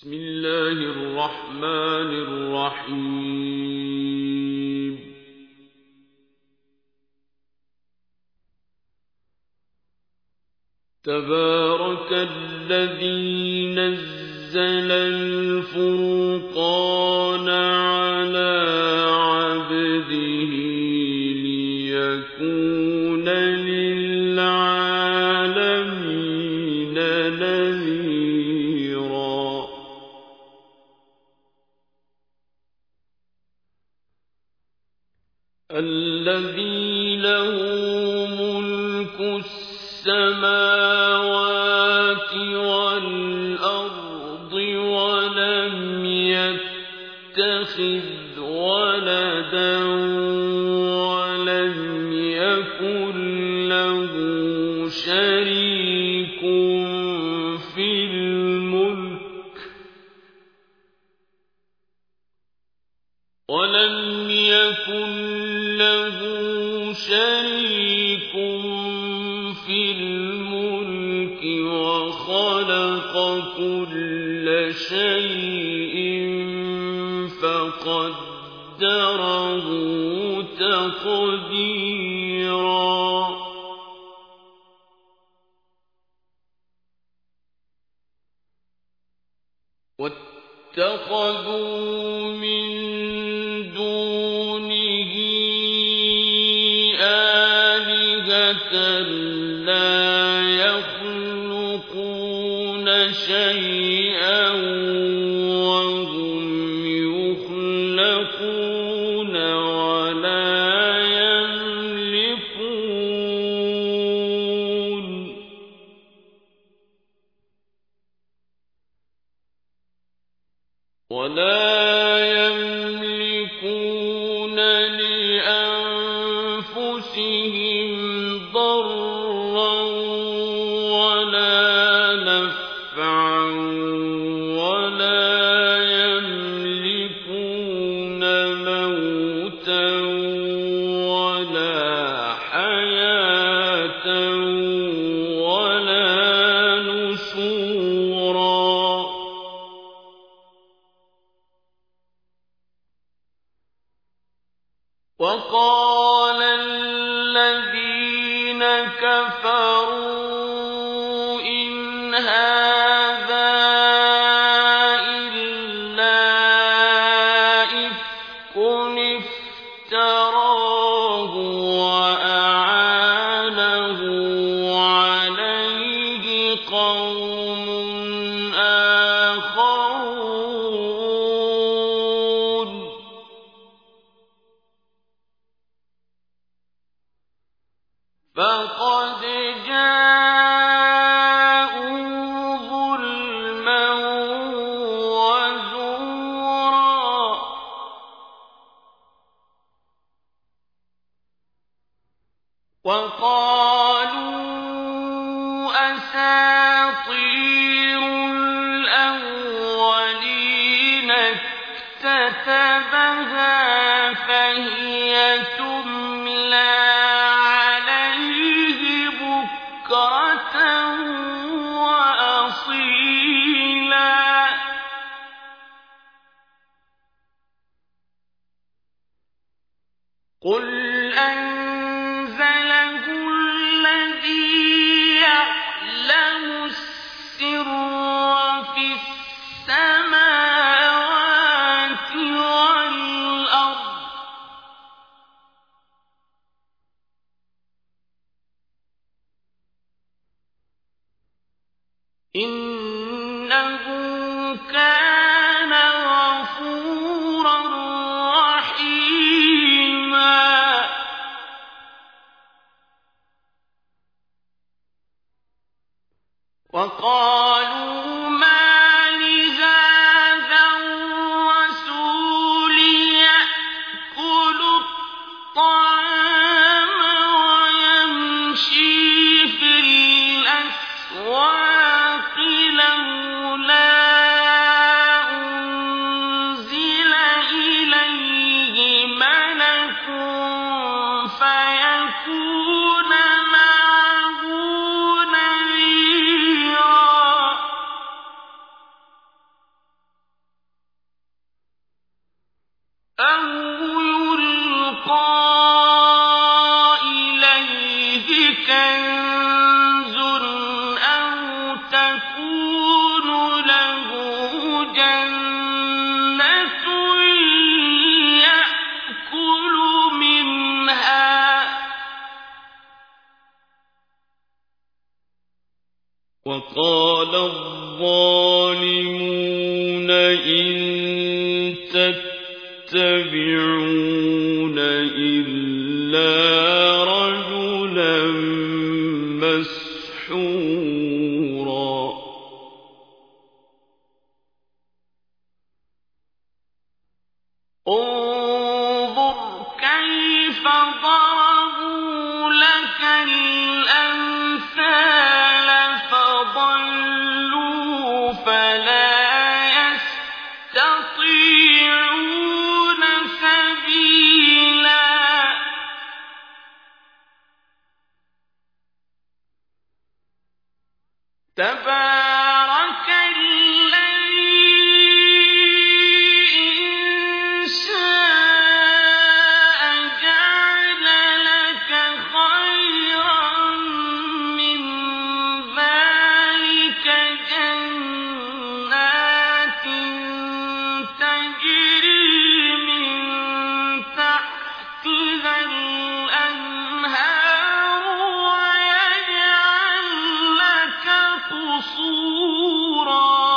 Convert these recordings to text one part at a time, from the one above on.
بسم الله الرحمن الرحيم. تبارك الذي نزل الفرقان على عبده ليكون للعالمين نذيرا. الذي له ملك السماوات والأرض ولم يتخذ ولدا ولم يكن له شريك في الملك وخلق كل شيء فقدره تقديرا. واتخذوا من دونه آلهة لا يخلقون شيئا وهم يخلقون ولا يملكون لأنفسهم ضرا ولا نفعا ولا يملكون موتا ولا حياة ولا نشورا. وقال الذين كفروا إن هذا إلا إفك افتراه وأعانه عليه قوم آخرون. فقد جاءوا ظلما وزورا. وقالوا أساطير الأولين اكتتبها فهي تملى بكرة وأصيلا. قل أنزله الذي يعلم السر في السماوات والأرض إنه كان غفورا رحيما. وقالوا ما لهذا الرسول يأكل الطعام ويمشي في الأسواق لولا أنزل إليه أَوْ يُلْقَىٰ إِلَيْهِ كَنزٌ أَوْ تَكُونُ لَهُ جَنَّةٌ يَأْكُلُ مِنْهَا ۚ وَقَالَ الظَّالِمُونَ إِن تَتَّبِعُونَ إِلَّا رَجُلًا مَّسْحُورًا انظُرْ كَيْفَ ضَرَبُوا لَكَ الْأَمْثَالَ فَضَلُّوا فَلَا يَسْتَطِيعُونَ سَبِيلًا تَبَارَكَ الَّذِي إِن شَاءَ جَعَلَ لَكَ خَيْرًا مِّن ذَٰلِكَ جَنَّاتٍ تَجْرِي مِن تَحْتِهَا الْأَنْهَارُ وَيَجْعَل لَّكَ قُصُورًا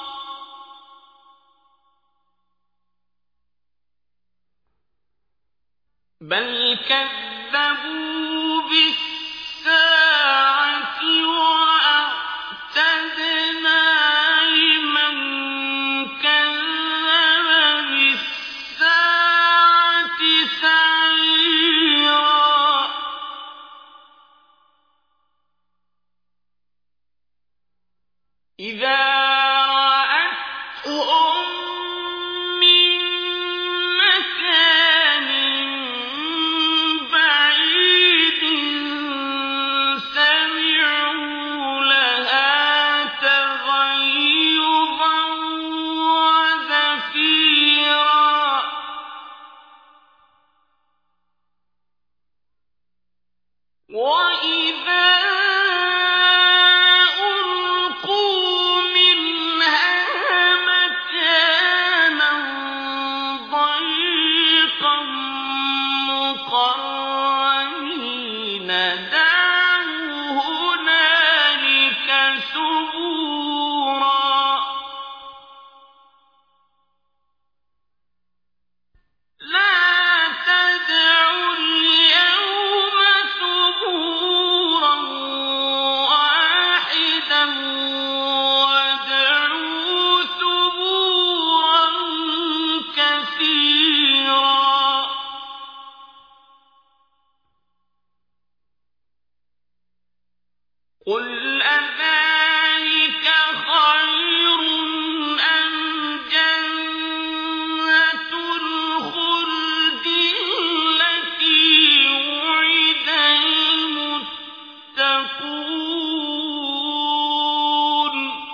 بَلْ كَذَّبُوا بِالسَّاعَةِ وَأَعْتَدْنَا لِمَن كَذَّبَ بِالسَّاعَةِ سَعِيرًا إِذَا رَأَتْهُم مِّن مَّكَانٍ بَعِيدٍ سَمِعُوا لَهَا تَغَيُّظًا وَزَفِيرًا وَإِذَا أُلْقُوا مِنْهَا مَكَانًا ضَيِّقًا مُّقَرَّنِينَ دَعَوْا هُنَالِكَ ثُبُورًا لَا تَدْعُوا الْيَوْمَ ثُبُورًا وَاحِدًا وَادْعُوا ثُبُورًا كَثِيرًا قُلْ أَذَٰلِكَ خَيْرٌ أَمْ جَنَّةُ الْخُلْدِ الَّتِي وُعِدَ الْمُتَّقُونَ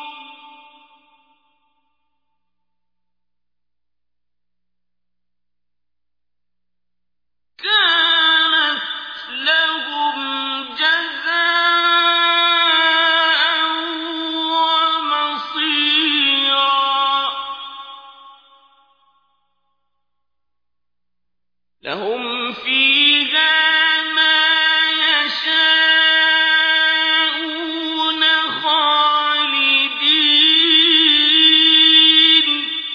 كَانَتْ لَهُمْ جَزَاءً وَمَصِيرًا لَهُمْ فِيهَا مَا يَشَاءُونَ خَالِدِينَ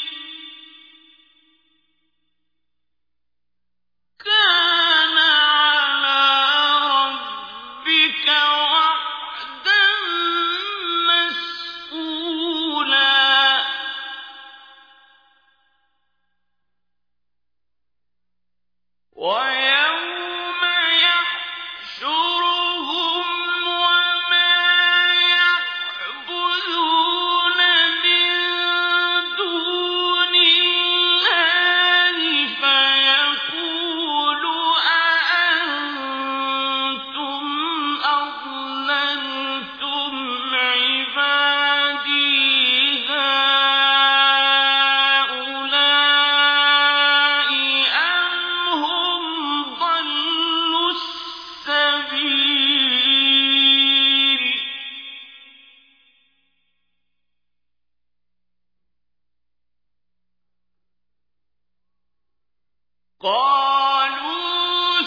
كَانَ عَلَىٰ رَبِّكَ وَعْدًا مَّسْئُولًا قالوا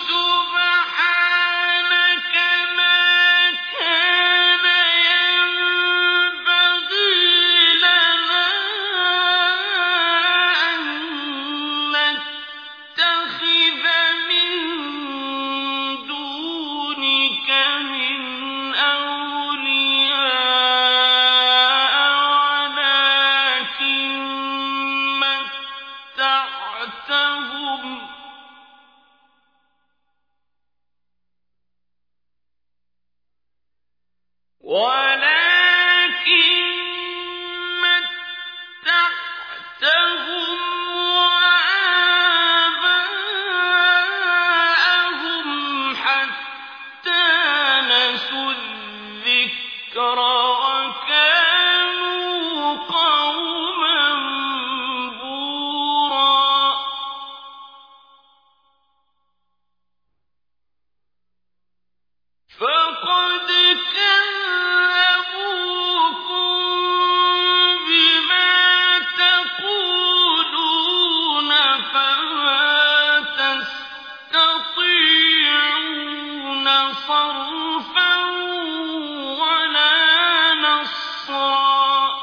سبحانك ما كان ينبغي لنا أن نتخذ من دونك من أولياء ولكن متعتهم وآباءهم حتى نسوا الذكر وكانوا قوما بورا فقد كذبوكم بما تقولون فما تستطيعون صرفا ولا نصرا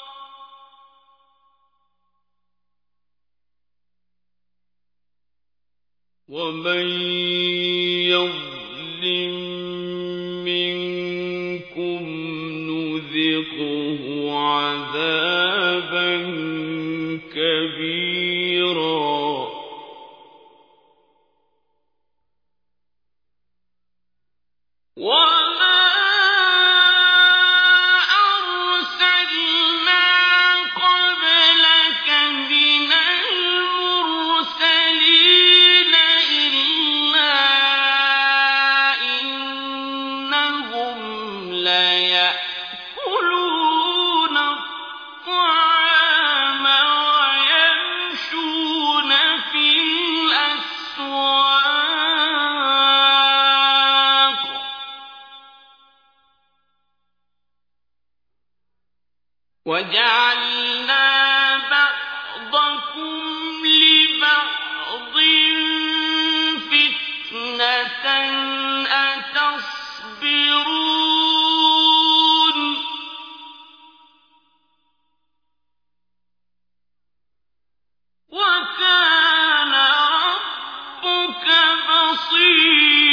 ومن يظلم منكم نذقه عذابا كبيرا وما أرسلنا قبلك من المرسلين إلا إنهم ليأكلون الطعام ويمشون في الأسواق وجعلنا بعضكم لبعض فتنة أتصبرون وكان ربك بصيرا